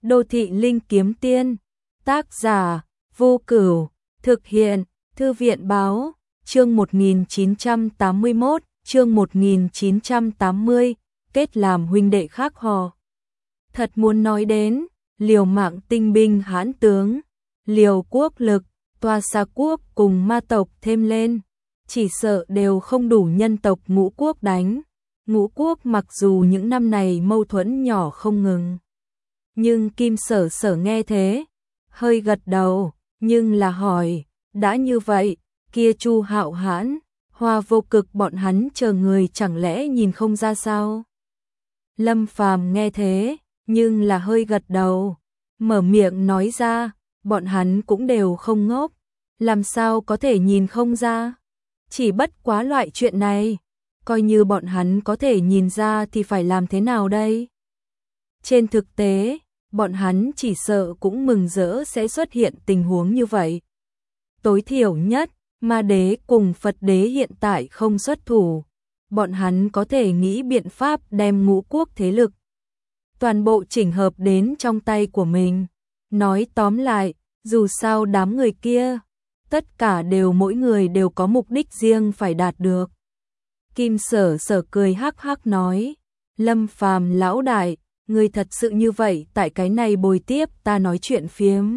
Đô thị linh kiếm tiên. Tác giả Vô Cửu. Thực hiện Thư viện báo. Chương 1981, chương 1980, kết làm huynh đệ khác hò. Thật muốn nói đến, liều mạng tinh binh hãn tướng, liều quốc lực, Toa Xa quốc cùng ma tộc thêm lên, chỉ sợ đều không đủ nhân tộc Ngũ quốc đánh. Ngũ quốc mặc dù những năm này mâu thuẫn nhỏ không ngừng, nhưng Kim Sở Sở nghe thế, hơi gật đầu, nhưng là hỏi, đã như vậy, kia Chu Hạo Hãn, Hoa Vô Cực bọn hắn chờ người chẳng lẽ nhìn không ra sao? Lâm Phàm nghe thế, nhưng là hơi gật đầu, mở miệng nói ra, bọn hắn cũng đều không ngốc, làm sao có thể nhìn không ra? Chỉ bất quá loại chuyện này, coi như bọn hắn có thể nhìn ra thì phải làm thế nào đây? Trên thực tế, bọn hắn chỉ sợ cũng mừng rỡ sẽ xuất hiện tình huống như vậy. Tối thiểu nhất, Ma Đế cùng Phật Đế hiện tại không xuất thủ, bọn hắn có thể nghĩ biện pháp đem Ngũ quốc thế lực toàn bộ chỉnh hợp đến trong tay của mình. Nói tóm lại, dù sao đám người kia, tất cả đều mỗi người đều có mục đích riêng phải đạt được. Kim Sở Sở cười hắc hắc nói, Lâm Phàm lão đại, người thật sự như vậy tại cái này bồi tiếp ta nói chuyện phiếm.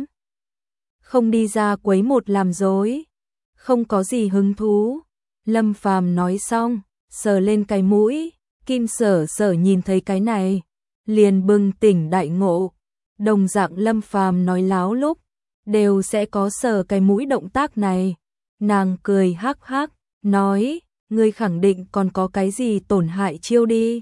Không đi ra quấy một làm dối, không có gì hứng thú. Lâm Phàm nói xong, sờ lên cái mũi, Kim Sở Sở nhìn thấy cái này, liền bừng tỉnh đại ngộ. Đồng dạng Lâm Phàm nói láo lúc, đều sẽ có sờ cái mũi động tác này. Nàng cười hắc hắc, nói, ngươi khẳng định còn có cái gì tổn hại chiêu đi.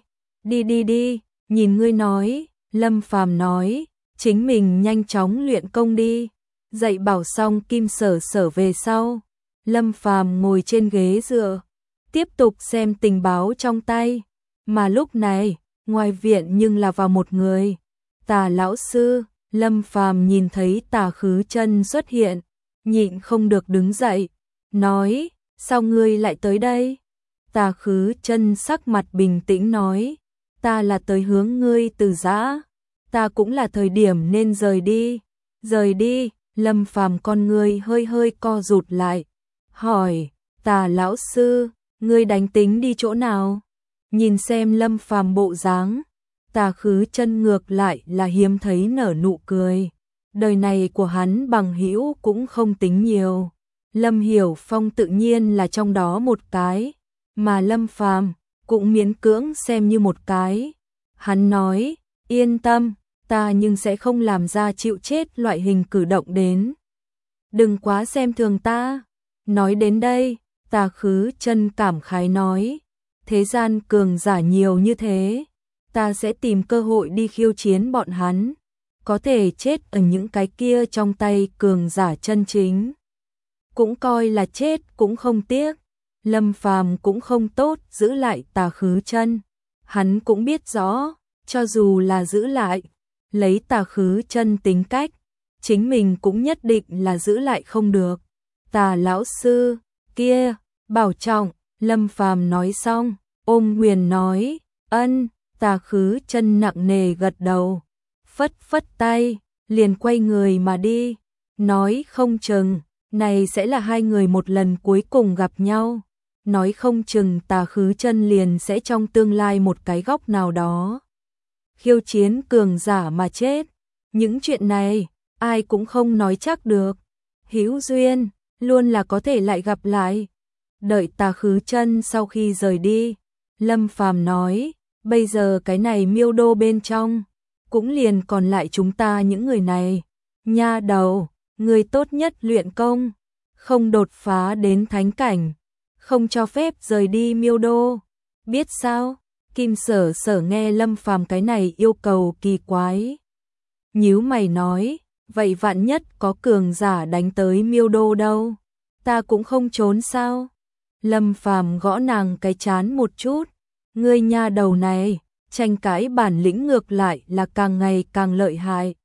Đi, nhìn ngươi nói, Lâm Phàm nói, chính mình nhanh chóng luyện công đi. Dạy bảo xong Kim Sở Sở về sau, Lâm Phàm ngồi trên ghế dựa, tiếp tục xem tình báo trong tay. Mà lúc này, ngoài viện nhưng là vào một người, Tà lão sư. Lâm Phàm nhìn thấy Tà Khứ Chân xuất hiện, nhịn không được đứng dậy, nói, sao ngươi lại tới đây? Tà Khứ Chân sắc mặt bình tĩnh nói, ta là tới hướng ngươi từ giã, ta cũng là thời điểm nên rời đi. Rời đi? Lâm Phàm con ngươi hơi co rụt lại, hỏi, Tà lão sư, ngươi đánh tính đi chỗ nào? Nhìn xem Lâm Phàm bộ dáng, Tà Khứ Chân ngược lại là hiếm thấy nở nụ cười. Đời này của hắn bằng hữu cũng không tính nhiều, Lâm Hiểu Phong tự nhiên là trong đó một cái, mà Lâm Phàm cũng miễn cưỡng xem như một cái. Hắn nói, yên tâm, ta nhưng sẽ không làm ra chịu chết loại hình cử động đến. Đừng quá xem thường ta. Nói đến đây, Tà Khứ Chân cảm khái nói, thế gian cường giả nhiều như thế, ta sẽ tìm cơ hội đi khiêu chiến bọn hắn, có thể chết ở những cái kia trong tay cường giả chân chính, cũng coi là chết cũng không tiếc. Lâm Phàm cũng không tốt giữ lại Tà Khứ Chân, hắn cũng biết rõ, cho dù là giữ lại, lấy Tà Khứ Chân tính cách, chính mình cũng nhất định là giữ lại không được. Tà lão sư, kia, bảo trọng. Lâm Phàm nói xong, ôm quyền nói, ân. Tà Khứ Chân nặng nề gật đầu, phất tay, liền quay người mà đi, nói không chừng, này sẽ là hai người một lần cuối cùng gặp nhau. Nói không chừng Tà Khứ Chân liền sẽ trong tương lai một cái góc nào đó khiêu chiến cường giả mà chết. Những chuyện này, ai cũng không nói chắc được. Hữu duyên, luôn là có thể lại gặp lại. Đợi Tà Khứ Chân sau khi rời đi, Lâm Phàm nói, bây giờ cái này Miêu Đô bên trong, cũng liền còn lại chúng ta những người này. Nha đầu, người tốt nhất luyện công, không đột phá đến thánh cảnh, không cho phép rời đi Miêu Đô. Biết sao? Kim Sở Sở nghe Lâm Phàm cái này yêu cầu kỳ quái, nhíu mày nói, vậy vạn nhất có cường giả đánh tới Miêu Đô đâu, ta cũng không trốn sao? Lâm Phàm gõ nàng cái trán một chút, ngươi nha đầu này, tranh cãi bản lĩnh ngược lại là càng ngày càng lợi hại.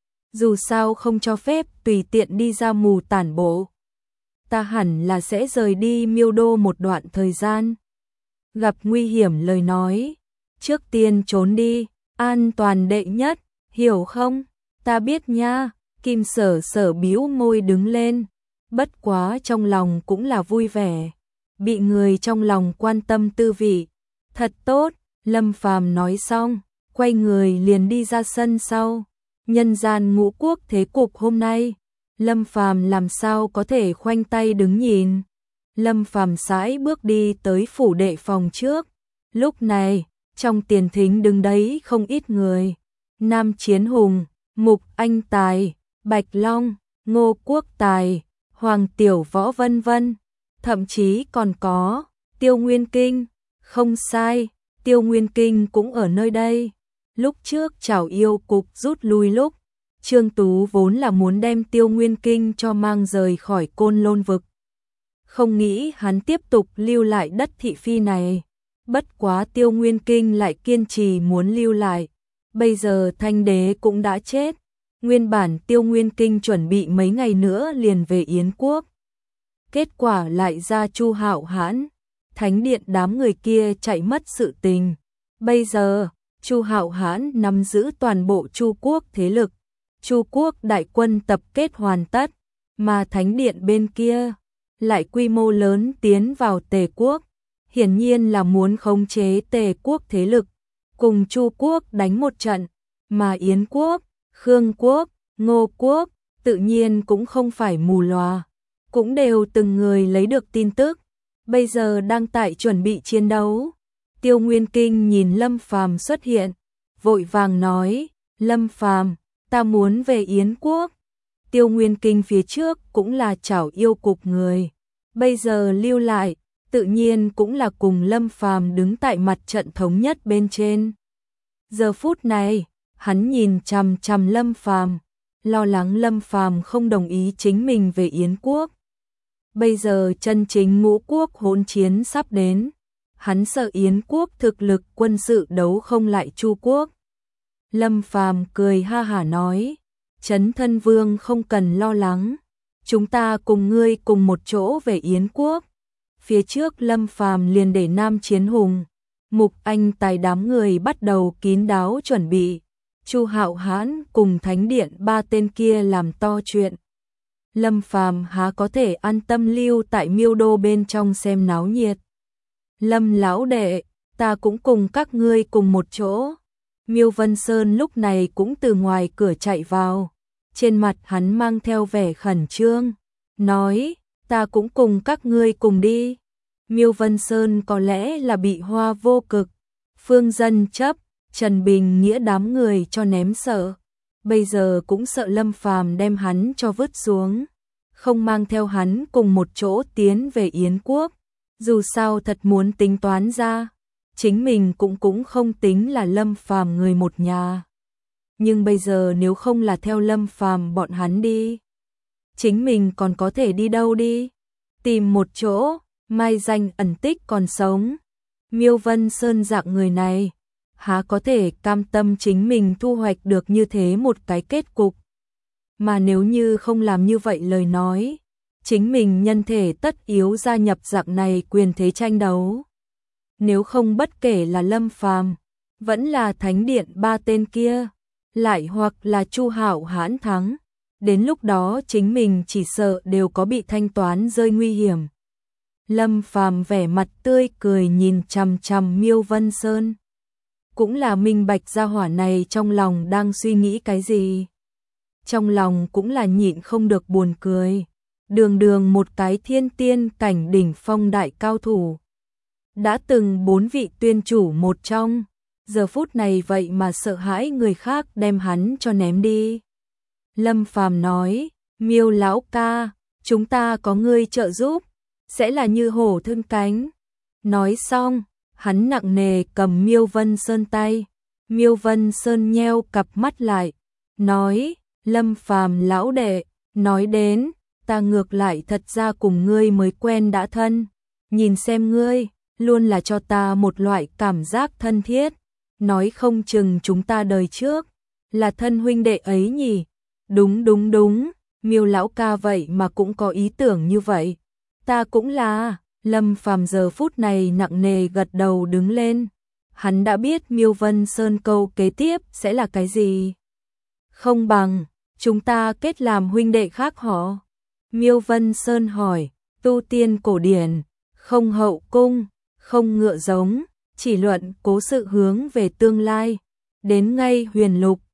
Dù sao không cho phép tùy tiện đi ra mù tản bộ. Ta hẳn là sẽ rời đi Miêu Đô một đoạn thời gian. Gặp nguy hiểm lời nói, trước tiên trốn đi, an toàn đệ nhất, hiểu không? Ta biết nha, Kim Sở Sở bĩu môi đứng lên, bất quá trong lòng cũng là vui vẻ, bị người trong lòng quan tâm tư vị, thật tốt. Lâm Phàm nói xong, quay người liền đi ra sân sau. Nhân gian ngũ quốc thế cục hôm nay, Lâm Phàm làm sao có thể khoanh tay đứng nhìn. Lâm Phàm sải bước đi tới phủ đệ phòng trước. Lúc này, trong tiền thính đứng đấy không ít người. Nam Chiến Hùng, Mục Anh Tài, Bạch Long, Ngô Quốc Tài, Hoàng Tiểu Võ vân vân, thậm chí còn có Tiêu Nguyên Kinh. Không sai, Tiêu Nguyên Kinh cũng ở nơi đây. Lúc trước Trảo Yêu cục rút lui lúc, Trương Tú vốn là muốn đem Tiêu Nguyên Kinh cho mang rời khỏi Côn Lôn vực. Không nghĩ hắn tiếp tục lưu lại đất thị phi này. Bất quá Tiêu Nguyên Kinh lại kiên trì muốn lưu lại. Bây giờ Thanh Đế cũng đã chết. Nguyên bản Tiêu Nguyên Kinh chuẩn bị mấy ngày nữa liền về Yến quốc. Kết quả lại ra Chu Hạo Hãn, Thánh Điện đám người kia chạy mất sự tình. Bây giờ, Chu Hạo Hãn nắm giữ toàn bộ Chu quốc thế lực. Chu quốc đại quân tập kết hoàn tất, mà Thánh Điện bên kia lại quy mô lớn tiến vào Tề quốc, hiển nhiên là muốn khống chế Tề quốc thế lực, cùng Chu quốc đánh một trận, mà Yến quốc, Khương quốc, Ngô quốc tự nhiên cũng không phải mù lòa, cũng đều từng người lấy được tin tức, bây giờ đang tại chuẩn bị chiến đấu. Tiêu Nguyên Kinh nhìn Lâm Phàm xuất hiện, vội vàng nói, Lâm Phàm, ta muốn về Yến quốc. Tiêu Nguyên Kinh phía trước cũng là Trảo Yêu cục người, bây giờ lưu lại, tự nhiên cũng là cùng Lâm Phàm đứng tại mặt trận thống nhất bên trên. Giờ phút này, hắn nhìn chằm chằm Lâm Phàm, lo lắng Lâm Phàm không đồng ý chính mình về Yến quốc. Bây giờ chân chính ngũ quốc hỗn chiến sắp đến, hắn sợ Yến quốc thực lực quân sự đấu không lại Chu quốc. Lâm Phàm cười ha hả nói, Trấn Thân Vương không cần lo lắng, chúng ta cùng ngươi cùng một chỗ về Yến quốc. Phía trước Lâm Phàm liền để Nam Chiến Hùng, Mục Anh Tài đám người bắt đầu kín đáo chuẩn bị. Chu Hạo Hãn cùng Thánh Điện ba tên kia làm to chuyện. Lâm Phàm há có thể an tâm lưu tại Miêu Đô bên trong xem náo nhiệt. Lâm lão đệ, ta cũng cùng các ngươi cùng một chỗ. Miêu Vân Sơn lúc này cũng từ ngoài cửa chạy vào. Trên mặt hắn mang theo vẻ khẩn trương, nói, ta cũng cùng các ngươi cùng đi. Miêu Vân Sơn có lẽ là bị Hoa Vô Cực, Phương Dân Chấp, Trần Bình Nghĩa đám người cho ném sợ. Bây giờ cũng sợ Lâm Phàm đem hắn cho vứt xuống, không mang theo hắn cùng một chỗ tiến về Yến quốc. Dù sao thật muốn tính toán ra, chính mình cũng không tính là Lâm Phàm người một nhà. Nhưng bây giờ nếu không là theo Lâm Phàm bọn hắn đi, chính mình còn có thể đi đâu đi? Tìm một chỗ, mai danh ẩn tích còn sống. Miêu Vân Sơn dạng người này, há có thể cam tâm chính mình thu hoạch được như thế một cái kết cục. Mà nếu như không làm như vậy lời nói, chính mình nhân thể tất yếu gia nhập dạng này quyền thế tranh đấu. Nếu không bất kể là Lâm Phàm, vẫn là Thánh Điện ba tên kia, lại hoặc là Chu Hạo Hãn thắng, đến lúc đó chính mình chỉ sợ đều có bị thanh toán rơi nguy hiểm. Lâm Phàm vẻ mặt tươi cười nhìn chằm chằm Miêu Vân Sơn, cũng là minh bạch gia hỏa này trong lòng đang suy nghĩ cái gì. Trong lòng cũng là nhịn không được buồn cười. Đường đường một cái thiên tiên cảnh đỉnh phong đại cao thủ, đã từng 4 vị tuyên chủ một trong, giờ phút này vậy mà sợ hãi người khác đem hắn cho ném đi. Lâm Phàm nói, Miêu lão ca, chúng ta có ngươi trợ giúp, sẽ là như hổ thương cánh. Nói xong, hắn nặng nề cầm Miêu Vân Sơn tay. Miêu Vân Sơn nheo cặp mắt lại, nói, Lâm Phàm lão đệ, nói đến, ta ngược lại thật ra cùng ngươi mới quen đã thân. Nhìn xem ngươi, luôn là cho ta một loại cảm giác thân thiết. Nói không chừng chúng ta đời trước là thân huynh đệ ấy nhỉ? Đúng, Miêu lão ca vậy mà cũng có ý tưởng như vậy. Ta cũng là. Lâm Phàm giờ phút này nặng nề gật đầu đứng lên. Hắn đã biết Miêu Vân Sơn câu kế tiếp sẽ là cái gì. Không bằng, chúng ta kết làm huynh đệ khác họ. Miêu Vân Sơn hỏi, tu tiên cổ điển, không hậu cung, không ngựa giống, chỉ luận cố sự hướng về tương lai. Đến ngay huyền lục,